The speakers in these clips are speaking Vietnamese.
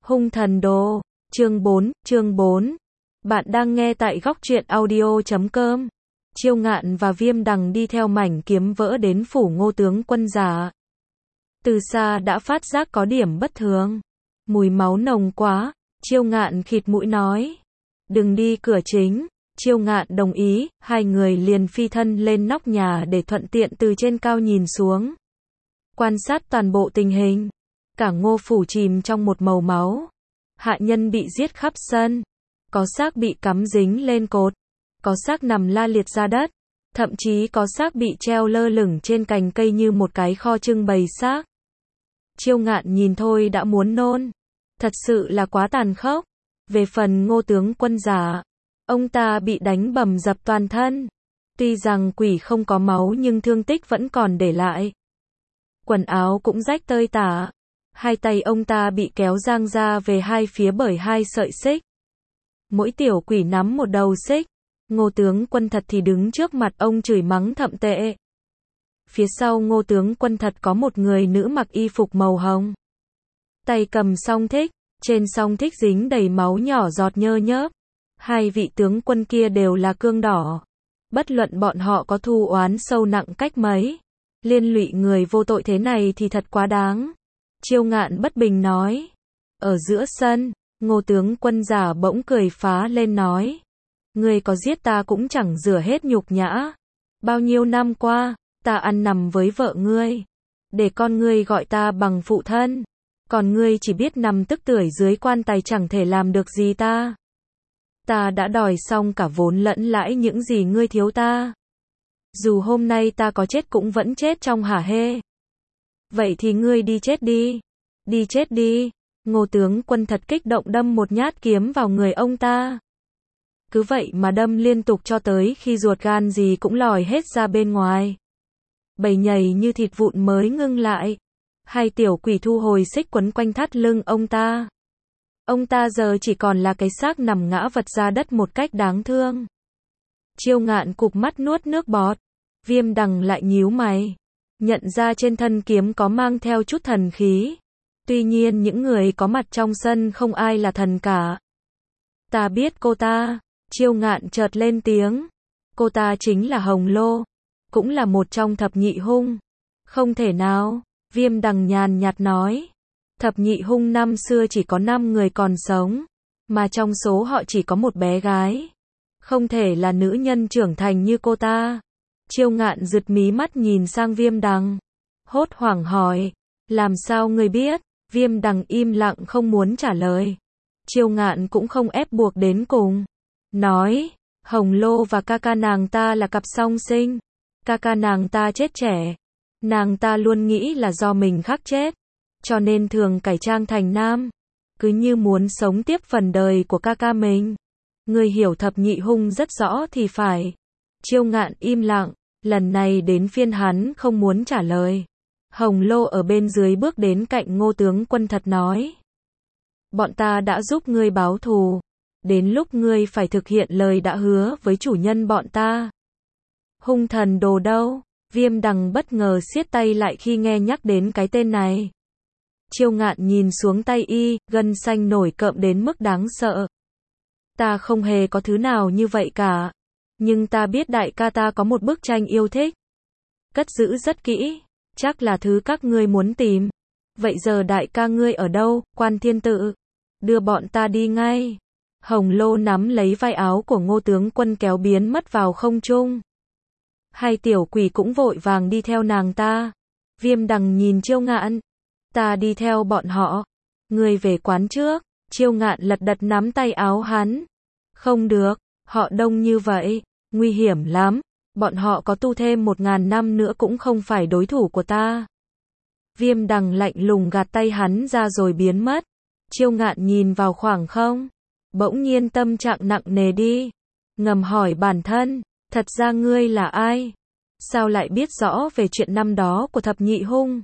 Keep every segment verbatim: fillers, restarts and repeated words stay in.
Hung thần đồ, chương bốn, chương bốn. Bạn đang nghe tại góc truyện audio chấm com. Chiêu Ngạn và Viêm Đằng đi theo mảnh kiếm vỡ đến phủ Ngô tướng quân giả. Từ xa đã phát giác có điểm bất thường. Mùi máu nồng quá, Chiêu Ngạn khịt mũi nói. Đừng đi cửa chính. Chiêu Ngạn đồng ý, hai người liền phi thân lên nóc nhà để thuận tiện từ trên cao nhìn xuống. Quan sát toàn bộ tình hình. Cả Ngô phủ chìm trong một màu máu. Hạ nhân bị giết khắp sân. Có xác bị cắm dính lên cột. Có xác nằm la liệt ra đất. Thậm chí có xác bị treo lơ lửng trên cành cây như một cái kho trưng bày xác. Chiêu Ngạn nhìn thôi đã muốn nôn. Thật sự là quá tàn khốc. Về phần Ngô tướng quân giả, ông ta bị đánh bầm dập toàn thân. Tuy rằng quỷ không có máu nhưng thương tích vẫn còn để lại. Quần áo cũng rách tơi tả. Hai tay ông ta bị kéo giang ra về hai phía bởi hai sợi xích. Mỗi tiểu quỷ nắm một đầu xích. Ngô tướng quân thật thì đứng trước mặt ông chửi mắng thậm tệ. Phía sau Ngô tướng quân thật có một người nữ mặc y phục màu hồng. Tay cầm song thích, trên song thích dính đầy máu nhỏ giọt nhơ nhớp. Hai vị tướng quân kia đều là cương đỏ. Bất luận bọn họ có thù oán sâu nặng cách mấy, liên lụy người vô tội thế này thì thật quá đáng. Chiêu Ngạn bất bình nói. Ở giữa sân, Ngô tướng quân giả bỗng cười phá lên nói. Ngươi có giết ta cũng chẳng rửa hết nhục nhã. Bao nhiêu năm qua, ta ăn nằm với vợ ngươi. Để con ngươi gọi ta bằng phụ thân. Còn ngươi chỉ biết nằm tức tưởi dưới quan tài chẳng thể làm được gì ta. Ta đã đòi xong cả vốn lẫn lãi những gì ngươi thiếu ta. Dù hôm nay ta có chết cũng vẫn chết trong hả hê. Vậy thì ngươi đi chết đi. Đi chết đi. Ngô tướng quân thật kích động đâm một nhát kiếm vào người ông ta. Cứ vậy mà đâm liên tục cho tới khi ruột gan gì cũng lòi hết ra bên ngoài. Bầy nhầy như thịt vụn mới ngưng lại. Hai tiểu quỷ thu hồi xích quấn quanh thắt lưng ông ta. Ông ta giờ chỉ còn là cái xác nằm ngã vật ra đất một cách đáng thương. Chiêu Ngạn cụp mắt nuốt nước bọt. Viêm Đằng lại nhíu mày. Nhận ra trên thân kiếm có mang theo chút thần khí. Tuy nhiên những người có mặt trong sân không ai là thần cả. Ta biết cô ta. Chiêu Ngạn chợt lên tiếng. Cô ta chính là Hồng Lô. Cũng là một trong thập nhị hung. Không thể nào. Viêm Đằng nhàn nhạt nói. Thập nhị hung năm xưa chỉ có năm người còn sống. Mà trong số họ chỉ có một bé gái. Không thể là nữ nhân trưởng thành như cô ta. Chiêu Ngạn giật mí mắt nhìn sang Viêm Đằng. Hốt hoảng hỏi. Làm sao ngươi biết? Viêm Đằng im lặng không muốn trả lời. Chiêu Ngạn cũng không ép buộc đến cùng. Nói. Hồng Lô và ca ca nàng ta là cặp song sinh. Ca ca nàng ta chết trẻ. Nàng ta luôn nghĩ là do mình khắc chết. Cho nên thường cải trang thành nam. Cứ như muốn sống tiếp phần đời của ca ca mình. Người hiểu thập nhị hung rất rõ thì phải. Chiêu Ngạn im lặng. Lần này đến phiên hắn không muốn trả lời. Hồng Lô ở bên dưới bước đến cạnh Ngô tướng quân thật nói. Bọn ta đã giúp ngươi báo thù. Đến lúc ngươi phải thực hiện lời đã hứa với chủ nhân bọn ta. Hung thần đồ đâu? Viêm Đằng bất ngờ siết tay lại khi nghe nhắc đến cái tên này. Chiêu Ngạn nhìn xuống tay y, gân xanh nổi cộm đến mức đáng sợ. Ta không hề có thứ nào như vậy cả. Nhưng ta biết đại ca ta có một bức tranh yêu thích. Cất giữ rất kỹ. Chắc là thứ các ngươi muốn tìm. Vậy giờ đại ca ngươi ở đâu, Quan Thiên Tự? Đưa bọn ta đi ngay. Hồng Lô nắm lấy vai áo của Ngô tướng quân kéo biến mất vào không trung. Hai tiểu quỷ cũng vội vàng đi theo nàng ta. Viêm Đằng nhìn Chiêu Ngạn. Ta đi theo bọn họ. Ngươi về quán trước. Chiêu Ngạn lật đật nắm tay áo hắn. Không được, họ đông như vậy, nguy hiểm lắm. Bọn họ có tu thêm một ngàn năm nữa cũng không phải đối thủ của ta. Viêm Đằng lạnh lùng gạt tay hắn ra rồi biến mất. Chiêu Ngạn nhìn vào khoảng không. Bỗng nhiên tâm trạng nặng nề đi. Ngầm hỏi bản thân, thật ra ngươi là ai? Sao lại biết rõ về chuyện năm đó của thập nhị hung?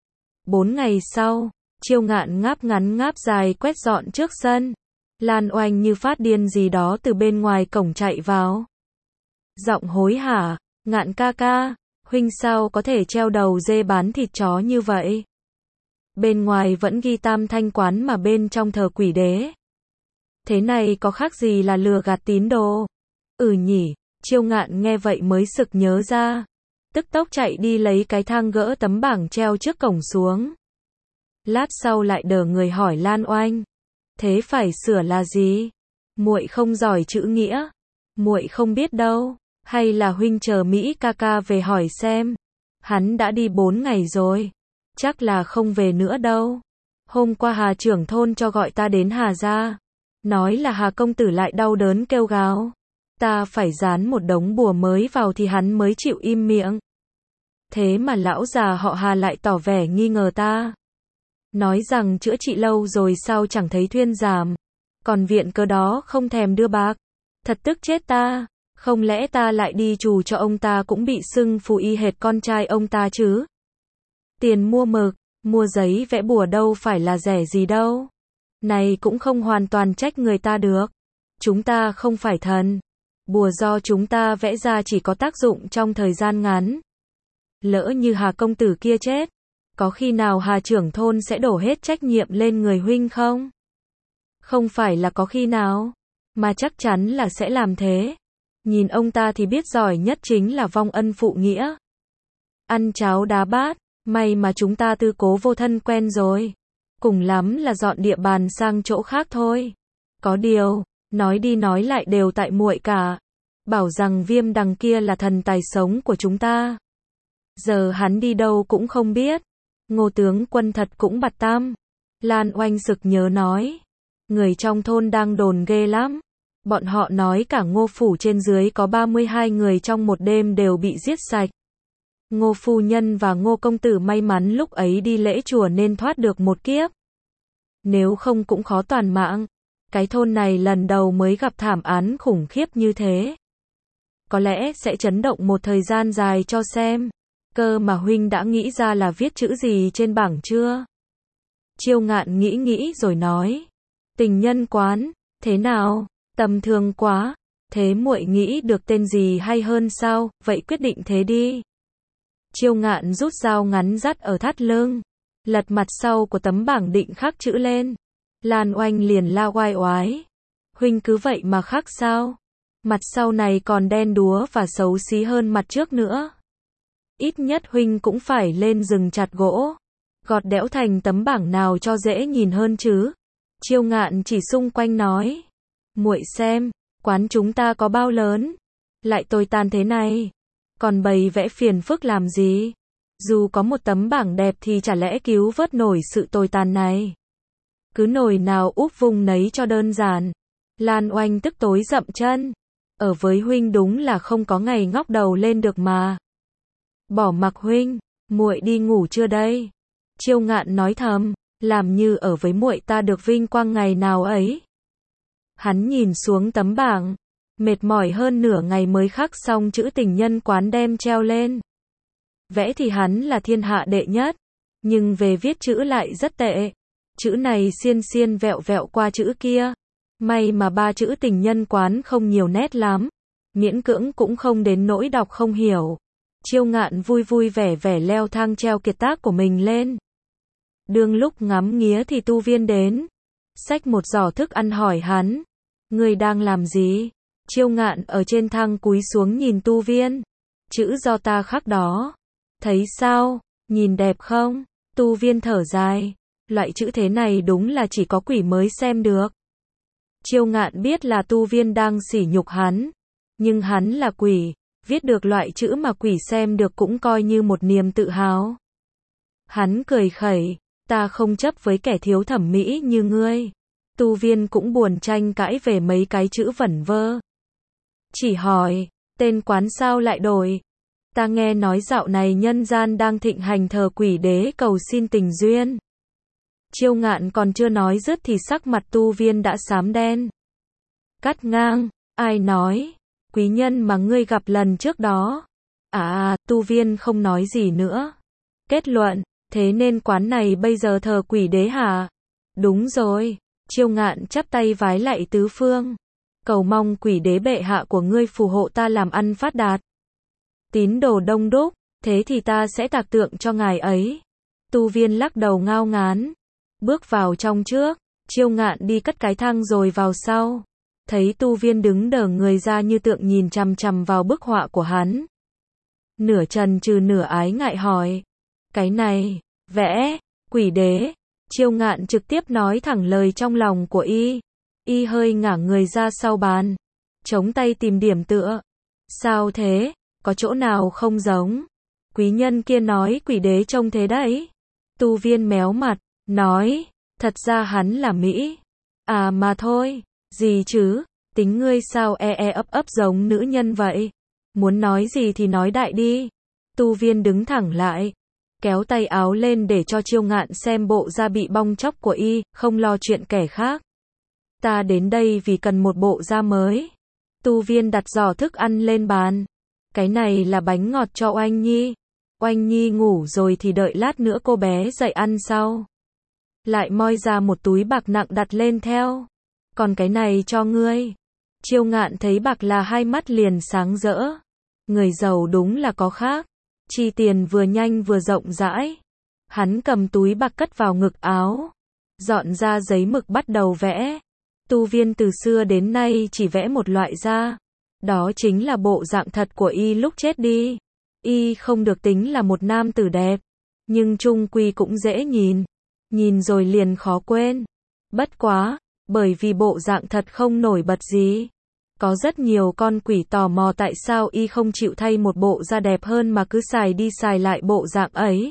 Bốn ngày sau, Chiêu Ngạn ngáp ngắn ngáp dài quét dọn trước sân. Lan Oanh như phát điên gì đó từ bên ngoài cổng chạy vào. Giọng hối hả, Ngạn ca ca, huynh sao có thể treo đầu dê bán thịt chó như vậy? Bên ngoài vẫn ghi Tam Thanh quán mà bên trong thờ quỷ đế. Thế này có khác gì là lừa gạt tín đồ? Ừ nhỉ, Chiêu Ngạn nghe vậy mới sực nhớ ra. Tức tốc chạy đi lấy cái thang gỡ tấm bảng treo trước cổng xuống. Lát sau lại đờ người hỏi Lan Oanh. Thế phải sửa là gì? Muội không giỏi chữ nghĩa. Muội không biết đâu. Hay là huynh chờ Mỹ ca ca về hỏi xem. Hắn đã đi bốn ngày rồi. Chắc là không về nữa đâu. Hôm qua Hà trưởng thôn cho gọi ta đến Hà gia. Nói là Hà công tử lại đau đớn kêu gào. Ta phải dán một đống bùa mới vào thì hắn mới chịu im miệng. Thế mà lão già họ Hà lại tỏ vẻ nghi ngờ ta. Nói rằng chữa trị lâu rồi sao chẳng thấy thuyên giảm. Còn viện cớ đó không thèm đưa bạc. Thật tức chết ta. Không lẽ ta lại đi trù cho ông ta cũng bị xưng phù y hệt con trai ông ta chứ? Tiền mua mực, mua giấy vẽ bùa đâu phải là rẻ gì đâu. Này cũng không hoàn toàn trách người ta được. Chúng ta không phải thần. Bùa do chúng ta vẽ ra chỉ có tác dụng trong thời gian ngắn. Lỡ như Hà công tử kia chết, có khi nào Hà trưởng thôn sẽ đổ hết trách nhiệm lên người huynh không? Không phải là có khi nào, mà chắc chắn là sẽ làm thế. Nhìn ông ta thì biết giỏi nhất chính là vong ân phụ nghĩa. Ăn cháo đá bát, may mà chúng ta tư cố vô thân quen rồi. Cùng lắm là dọn địa bàn sang chỗ khác thôi. Có điều, nói đi nói lại đều tại muội cả. Bảo rằng Viêm đằng kia là thần tài sống của chúng ta. Giờ hắn đi đâu cũng không biết. Ngô tướng quân thật cũng bặt tam. Lan Oanh sực nhớ nói. Người trong thôn đang đồn ghê lắm. Bọn họ nói cả Ngô phủ trên dưới có ba mươi hai người trong một đêm đều bị giết sạch. Ngô phu nhân và Ngô công tử may mắn lúc ấy đi lễ chùa nên thoát được một kiếp. Nếu không cũng khó toàn mạng. Cái thôn này lần đầu mới gặp thảm án khủng khiếp như thế. Có lẽ sẽ chấn động một thời gian dài cho xem. Cơ mà huynh đã nghĩ ra là viết chữ gì trên bảng chưa? Chiêu Ngạn nghĩ nghĩ rồi nói. Tình nhân quán, thế nào? Tầm thường quá. Thế muội nghĩ được tên gì hay hơn sao? Vậy quyết định thế đi. Chiêu Ngạn rút dao ngắn dắt ở thắt lưng. Lật mặt sau của tấm bảng định khắc chữ lên. Lan Oanh liền la oai oái. Huynh cứ vậy mà khắc sao? Mặt sau này còn đen đúa và xấu xí hơn mặt trước nữa. Ít nhất huynh cũng phải lên rừng chặt gỗ. Gọt đẽo thành tấm bảng nào cho dễ nhìn hơn chứ. Chiêu Ngạn chỉ xung quanh nói. Muội xem, quán chúng ta có bao lớn. Lại tồi tàn thế này. Còn bày vẽ phiền phức làm gì? Dù có một tấm bảng đẹp thì chả lẽ cứu vớt nổi sự tồi tàn này. Cứ nồi nào úp vùng nấy cho đơn giản. Lan Oanh tức tối dậm chân. Ở với huynh đúng là không có ngày ngóc đầu lên được mà. Bỏ mặc huynh, muội đi ngủ chưa đây? Chiêu Ngạn nói thầm, làm như ở với muội ta được vinh quang ngày nào ấy. Hắn nhìn xuống tấm bảng, mệt mỏi hơn nửa ngày mới khắc xong chữ tình nhân quán đem treo lên. Vẽ thì hắn là thiên hạ đệ nhất, nhưng về viết chữ lại rất tệ. Chữ này xiên xiên vẹo vẹo qua chữ kia. May mà ba chữ tình nhân quán không nhiều nét lắm. Miễn cưỡng cũng không đến nỗi đọc không hiểu. Chiêu Ngạn vui vui vẻ vẻ leo thang treo kiệt tác của mình lên. Đương lúc ngắm nghía thì Tu Viên đến. Xách một giỏ thức ăn hỏi hắn. Người đang làm gì? Chiêu Ngạn ở trên thang cúi xuống nhìn Tu Viên. Chữ do ta khắc đó. Thấy sao? Nhìn đẹp không? Tu Viên thở dài. Loại chữ thế này đúng là chỉ có quỷ mới xem được. Chiêu Ngạn biết là Tu Viên đang sỉ nhục hắn. Nhưng hắn là quỷ. Viết được loại chữ mà quỷ xem được cũng coi như một niềm tự hào. Hắn cười khẩy. Ta không chấp với kẻ thiếu thẩm mỹ như ngươi. Tu Viên cũng buồn tranh cãi về mấy cái chữ vẩn vơ. Chỉ hỏi, tên quán sao lại đổi? Ta nghe nói dạo này nhân gian đang thịnh hành thờ quỷ đế cầu xin tình duyên. Chiêu Ngạn còn chưa nói dứt thì sắc mặt Tu Viên đã xám đen. Cắt ngang, ai nói? Quý nhân mà ngươi gặp lần trước đó. À, Tu Viên không nói gì nữa. Kết luận, thế nên quán này bây giờ thờ quỷ đế hả? Đúng rồi. Chiêu Ngạn chắp tay vái lạy tứ phương. Cầu mong quỷ đế bệ hạ của ngươi phù hộ ta làm ăn phát đạt. Tín đồ đông đúc, thế thì ta sẽ tạc tượng cho ngài ấy. Tu Viên lắc đầu ngao ngán, bước vào trong trước, Chiêu Ngạn đi cất cái thang rồi vào sau. Thấy Tu Viên đứng đờ người ra như tượng nhìn chằm chằm vào bức họa của hắn. Nửa chần chừ nửa ái ngại hỏi, cái này, vẽ, quỷ đế. Chiêu Ngạn trực tiếp nói thẳng lời trong lòng của y. Y hơi ngả người ra sau bàn, chống tay tìm điểm tựa. Sao thế, có chỗ nào không giống? Quý nhân kia nói quỷ đế trông thế đấy. Tu Viên méo mặt, nói, thật ra hắn là Mỹ. À mà thôi, gì chứ, tính ngươi sao e e ấp ấp giống nữ nhân vậy? Muốn nói gì thì nói đại đi. Tu Viên đứng thẳng lại, kéo tay áo lên để cho Chiêu Ngạn xem bộ da bị bong tróc của y, không lo chuyện kẻ khác. Ta đến đây vì cần một bộ da mới. Tu Viên đặt giỏ thức ăn lên bàn. Cái này là bánh ngọt cho Oanh Nhi. Oanh Nhi ngủ rồi thì đợi lát nữa cô bé dậy ăn sau. Lại moi ra một túi bạc nặng đặt lên theo. Còn cái này cho ngươi. Chiêu Ngạn thấy bạc là hai mắt liền sáng rỡ. Người giàu đúng là có khác. Chi tiền vừa nhanh vừa rộng rãi. Hắn cầm túi bạc cất vào ngực áo. Dọn ra giấy mực bắt đầu vẽ. Tu Viên từ xưa đến nay chỉ vẽ một loại da. Đó chính là bộ dạng thật của y lúc chết đi. Y không được tính là một nam tử đẹp. Nhưng chung quy cũng dễ nhìn. Nhìn rồi liền khó quên. Bất quá, bởi vì bộ dạng thật không nổi bật gì. Có rất nhiều con quỷ tò mò tại sao y không chịu thay một bộ da đẹp hơn mà cứ xài đi xài lại bộ dạng ấy.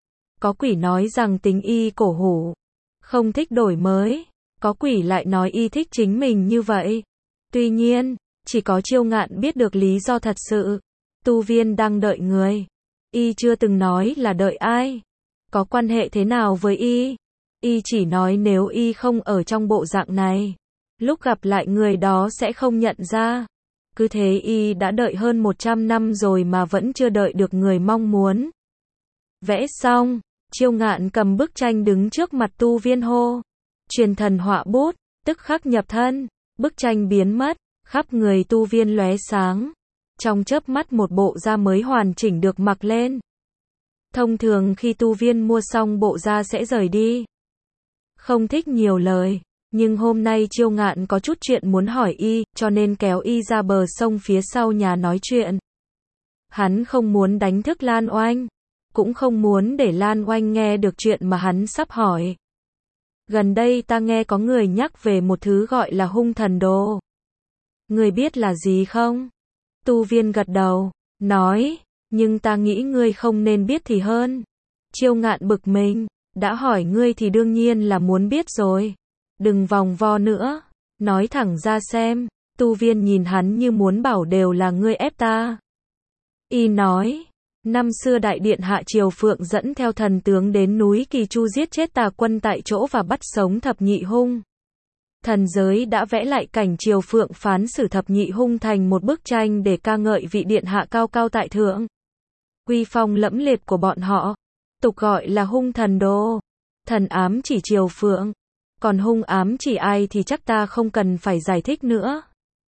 Có quỷ nói rằng tính y cổ hủ, không thích đổi mới. Có quỷ lại nói y thích chính mình như vậy. Tuy nhiên, chỉ có Chiêu Ngạn biết được lý do thật sự. Tu Viên đang đợi người. Y chưa từng nói là đợi ai. Có quan hệ thế nào với y. Y chỉ nói nếu y không ở trong bộ dạng này, lúc gặp lại người đó sẽ không nhận ra. Cứ thế y đã đợi hơn một trăm năm rồi mà vẫn chưa đợi được người mong muốn. Vẽ xong, Chiêu Ngạn cầm bức tranh đứng trước mặt Tu Viên hô. Truyền thần họa bút, tức khắc nhập thân. Bức tranh biến mất, khắp người Tu Viên lóe sáng. Trong chớp mắt một bộ da mới hoàn chỉnh được mặc lên. Thông thường khi Tu Viên mua xong bộ da sẽ rời đi. Không thích nhiều lời. Nhưng hôm nay Chiêu Ngạn có chút chuyện muốn hỏi y, cho nên kéo y ra bờ sông phía sau nhà nói chuyện. Hắn không muốn đánh thức Lan Oanh, cũng không muốn để Lan Oanh nghe được chuyện mà hắn sắp hỏi. Gần đây ta nghe có người nhắc về một thứ gọi là hung thần đồ. Ngươi biết là gì không? Tu Viên gật đầu, nói, nhưng ta nghĩ ngươi không nên biết thì hơn. Chiêu Ngạn bực mình, đã hỏi ngươi thì đương nhiên là muốn biết rồi. Đừng vòng vo nữa, nói thẳng ra xem. Tu Viên nhìn hắn như muốn bảo đều là ngươi ép ta. Y nói, năm xưa đại điện hạ Triều Phượng dẫn theo thần tướng đến núi Kỳ Chu giết chết tà quân tại chỗ và bắt sống thập nhị hung. Thần giới đã vẽ lại cảnh Triều Phượng phán xử thập nhị hung thành một bức tranh để ca ngợi vị điện hạ cao cao tại thượng. Uy phong lẫm liệt của bọn họ, tục gọi là hung thần đồ. Thần ám chỉ Triều Phượng, còn hung ám chỉ ai thì chắc ta không cần phải giải thích nữa.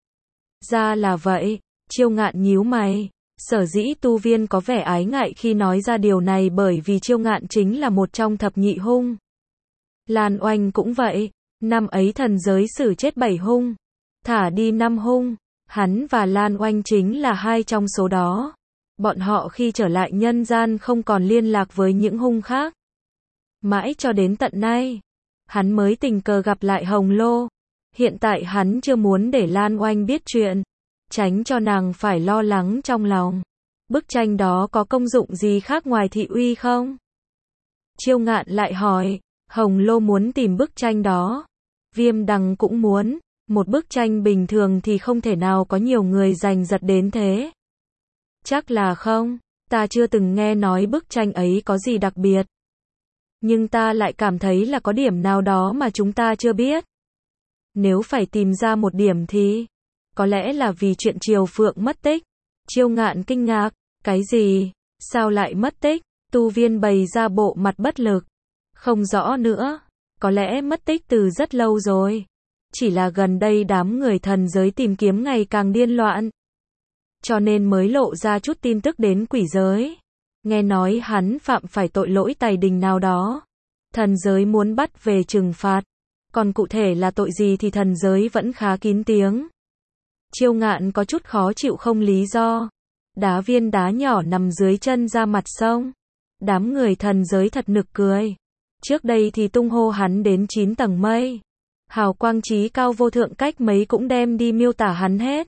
Ra là vậy, Chiêu Ngạn nhíu mày. Sở dĩ Tu Viên có vẻ ái ngại khi nói ra điều này bởi vì Chiêu Ngạn chính là một trong thập nhị hung. Lan Oanh cũng vậy, năm ấy thần giới xử chết bảy hung, thả đi năm hung, hắn và Lan Oanh chính là hai trong số đó. Bọn họ khi trở lại nhân gian không còn liên lạc với những hung khác. Mãi cho đến tận nay, hắn mới tình cờ gặp lại Hồng Lô. Hiện tại hắn chưa muốn để Lan Oanh biết chuyện, tránh cho nàng phải lo lắng trong lòng. Bức tranh đó có công dụng gì khác ngoài thị uy không? Chiêu Ngạn lại hỏi, Hồng Lô muốn tìm bức tranh đó. Viêm Đằng cũng muốn, một bức tranh bình thường thì không thể nào có nhiều người giành giật đến thế. Chắc là không, ta chưa từng nghe nói bức tranh ấy có gì đặc biệt. Nhưng ta lại cảm thấy là có điểm nào đó mà chúng ta chưa biết. Nếu phải tìm ra một điểm thì, có lẽ là vì chuyện Triều Phượng mất tích. Chiêu Ngạn kinh ngạc, cái gì, sao lại mất tích? Tu Viên bày ra bộ mặt bất lực. Không rõ nữa, có lẽ mất tích từ rất lâu rồi. Chỉ là gần đây đám người thần giới tìm kiếm ngày càng điên loạn. Cho nên mới lộ ra chút tin tức đến quỷ giới. Nghe nói hắn phạm phải tội lỗi tày đình nào đó. Thần giới muốn bắt về trừng phạt. Còn cụ thể là tội gì thì thần giới vẫn khá kín tiếng. Chiêu Ngạn có chút khó chịu không lý do. Đá viên đá nhỏ nằm dưới chân ra mặt sông. Đám người thần giới thật nực cười. Trước đây thì tung hô hắn đến chín tầng mây. Hào quang trí cao vô thượng cách mấy cũng đem đi miêu tả hắn hết.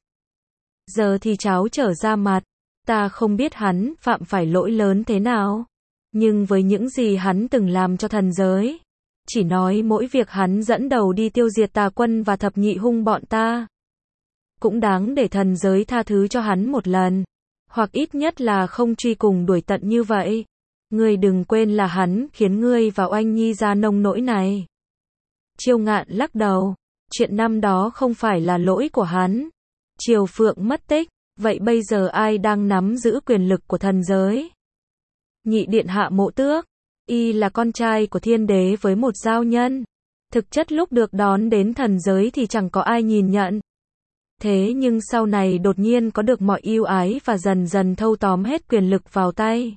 Giờ thì cháo trở ra mặt. Ta không biết hắn phạm phải lỗi lớn thế nào. Nhưng với những gì hắn từng làm cho thần giới. Chỉ nói mỗi việc hắn dẫn đầu đi tiêu diệt tà quân và thập nhị hung bọn ta. Cũng đáng để thần giới tha thứ cho hắn một lần. Hoặc ít nhất là không truy cùng đuổi tận như vậy. Ngươi đừng quên là hắn khiến ngươi và Oanh Nhi ra nông nỗi này. Chiêu Ngạn lắc đầu. Chuyện năm đó không phải là lỗi của hắn. Triều Phượng mất tích. Vậy bây giờ ai đang nắm giữ quyền lực của thần giới? Nhị điện hạ Mộ Tước. Y là con trai của thiên đế với một giao nhân. Thực chất lúc được đón đến thần giới thì chẳng có ai nhìn nhận. Thế nhưng sau này đột nhiên có được mọi ưu ái và dần dần thâu tóm hết quyền lực vào tay.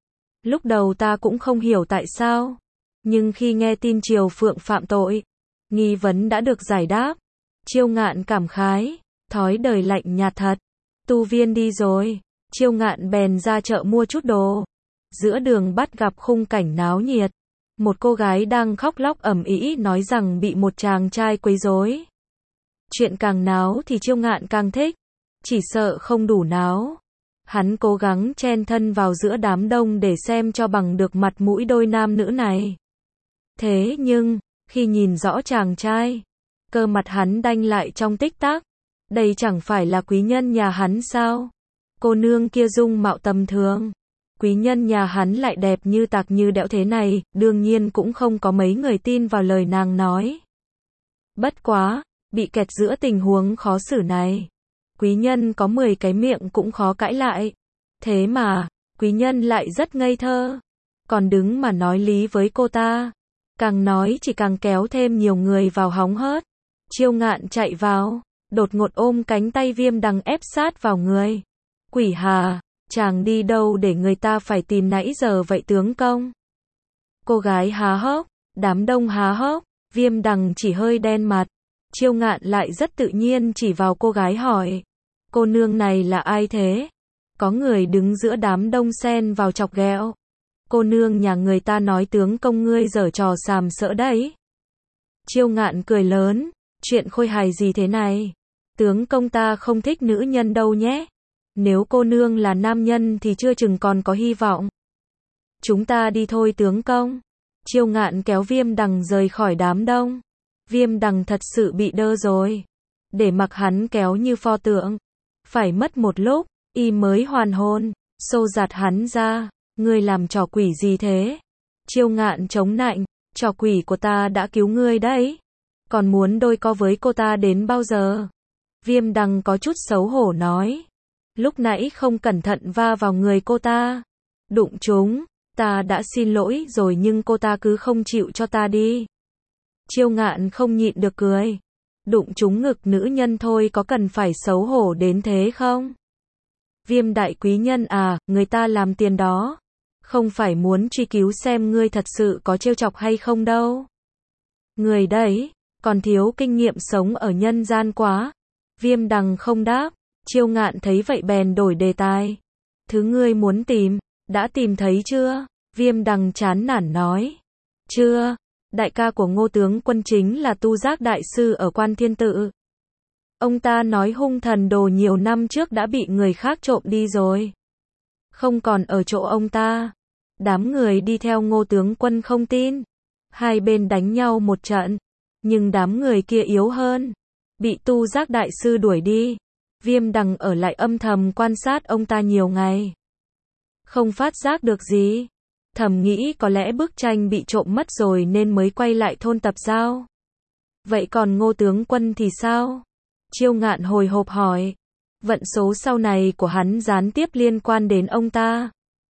Lúc đầu ta cũng không hiểu tại sao. Nhưng khi nghe tin Triều Phượng phạm tội, nghi vấn đã được giải đáp. Chiêu Ngạn cảm khái, thói đời lạnh nhạt thật. Tu viên đi rồi, Chiêu Ngạn bèn ra chợ mua chút đồ. Giữa đường bắt gặp khung cảnh náo nhiệt. Một cô gái đang khóc lóc ầm ĩ nói rằng bị một chàng trai quấy rối. Chuyện càng náo thì Chiêu Ngạn càng thích. Chỉ sợ không đủ náo. Hắn cố gắng chen thân vào giữa đám đông để xem cho bằng được mặt mũi đôi nam nữ này. Thế nhưng, khi nhìn rõ chàng trai, cơ mặt hắn đanh lại trong tích tắc. Đây chẳng phải là quý nhân nhà hắn sao? Cô nương kia dung mạo tầm thường. Quý nhân nhà hắn lại đẹp như tạc như đẽo thế này, đương nhiên cũng không có mấy người tin vào lời nàng nói. Bất quá, bị kẹt giữa tình huống khó xử này. Quý nhân có mười cái miệng cũng khó cãi lại. Thế mà, quý nhân lại rất ngây thơ. Còn đứng mà nói lý với cô ta. Càng nói chỉ càng kéo thêm nhiều người vào hóng hớt. Chiêu Ngạn chạy vào, đột ngột ôm cánh tay Viêm Đằng ép sát vào người. Quỷ hà, chàng đi đâu để người ta phải tìm nãy giờ vậy tướng công? Cô gái há hốc, đám đông há hốc, Viêm Đằng chỉ hơi đen mặt. Chiêu Ngạn lại rất tự nhiên chỉ vào cô gái hỏi. Cô nương này là ai thế? Có người đứng giữa đám đông xen vào chọc ghẹo. Cô nương nhà người ta nói tướng công ngươi giở trò sàm sỡ đấy. Chiêu Ngạn cười lớn. Chuyện khôi hài gì thế này? Tướng công ta không thích nữ nhân đâu nhé. Nếu cô nương là nam nhân thì chưa chừng còn có hy vọng. Chúng ta đi thôi tướng công. Chiêu Ngạn kéo Viêm Đằng rời khỏi đám đông. Viêm Đằng thật sự bị đơ rồi. Để mặc hắn kéo như pho tượng. Phải mất một lúc, y mới hoàn hồn. Xô giạt hắn ra. Ngươi làm trò quỷ gì thế? Chiêu Ngạn chống nạnh. Trò quỷ của ta đã cứu ngươi đấy. Còn muốn đôi co với cô ta đến bao giờ? Viêm Đằng có chút xấu hổ nói. Lúc nãy không cẩn thận va vào người cô ta. Đụng chúng, ta đã xin lỗi rồi nhưng cô ta cứ không chịu cho ta đi. Chiêu Ngạn không nhịn được cười. Đụng chúng ngực nữ nhân thôi có cần phải xấu hổ đến thế không? Viêm đại quý nhân à, người ta làm tiền đó. Không phải muốn truy cứu xem ngươi thật sự có trêu chọc hay không đâu. Người đấy, còn thiếu kinh nghiệm sống ở nhân gian quá. Viêm Đằng không đáp. Chiêu Ngạn thấy vậy bèn đổi đề tài. Thứ ngươi muốn tìm, đã tìm thấy chưa? Viêm Đằng chán nản nói. Chưa, đại ca của Ngô tướng quân chính là Tu Giác đại sư ở Quan Thiên Tự. Ông ta nói hung thần đồ nhiều năm trước đã bị người khác trộm đi rồi. Không còn ở chỗ ông ta. Đám người đi theo Ngô tướng quân không tin. Hai bên đánh nhau một trận. Nhưng đám người kia yếu hơn. Bị Tu Giác đại sư đuổi đi. Viêm Đằng ở lại âm thầm quan sát ông ta nhiều ngày. Không phát giác được gì. Thầm nghĩ có lẽ bức tranh bị trộm mất rồi nên mới quay lại thôn tập giao. Vậy còn Ngô tướng quân thì sao? Chiêu Ngạn hồi hộp hỏi. Vận số sau này của hắn gián tiếp liên quan đến ông ta.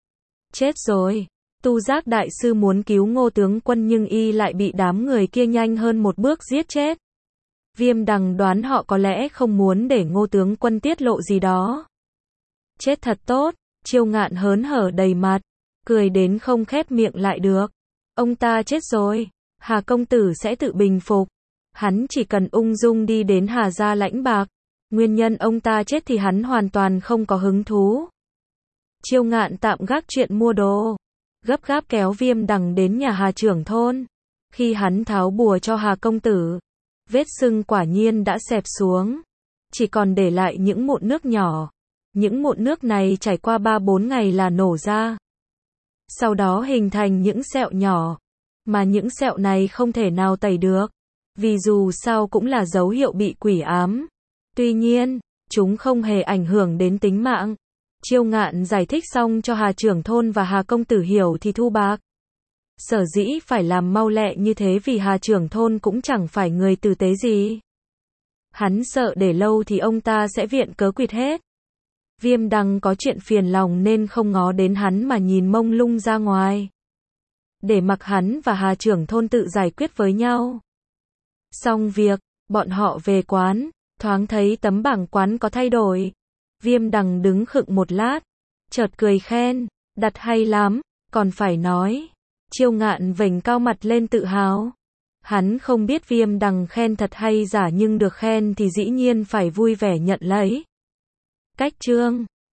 Chết rồi. Tu Giác đại sư muốn cứu Ngô tướng quân nhưng y lại bị đám người kia nhanh hơn một bước giết chết. Viêm Đằng đoán họ có lẽ không muốn để Ngô tướng quân tiết lộ gì đó. Chết thật tốt. Chiêu Ngạn hớn hở đầy mặt. cười đến không khép miệng lại được. Ông ta chết rồi, Hà công tử sẽ tự bình phục. Hắn chỉ cần ung dung đi đến Hà gia lãnh bạc. Nguyên nhân ông ta chết thì hắn hoàn toàn không có hứng thú. Chiêu Ngạn tạm gác chuyện mua đồ, gấp gáp kéo Viêm Đằng đến nhà Hà trưởng thôn. Khi hắn tháo bùa cho Hà công tử, vết sưng quả nhiên đã xẹp xuống, chỉ còn để lại những mụn nước nhỏ. Những mụn nước này trải qua ba bốn ngày là nổ ra. Sau đó hình thành những sẹo nhỏ, mà những sẹo này không thể nào tẩy được, vì dù sao cũng là dấu hiệu bị quỷ ám. Tuy nhiên, chúng không hề ảnh hưởng đến tính mạng. Chiêu Ngạn giải thích xong cho Hà trưởng thôn và Hà công tử hiểu thì thu bạc. Sở dĩ phải làm mau lẹ như thế vì Hà trưởng thôn cũng chẳng phải người tử tế gì. Hắn sợ để lâu thì ông ta sẽ viện cớ quỵt hết. Viêm Đằng có chuyện phiền lòng nên không ngó đến hắn mà nhìn mông lung ra ngoài. Để mặc hắn và Hà trưởng thôn tự giải quyết với nhau. Xong việc, bọn họ về quán, thoáng thấy tấm bảng quán có thay đổi. Viêm Đằng đứng khựng một lát, chợt cười khen, đặt hay lắm, còn phải nói. Chiêu Ngạn vểnh cao mặt lên tự hào. Hắn không biết Viêm Đằng khen thật hay giả nhưng được khen thì dĩ nhiên phải vui vẻ nhận lấy. Cách chương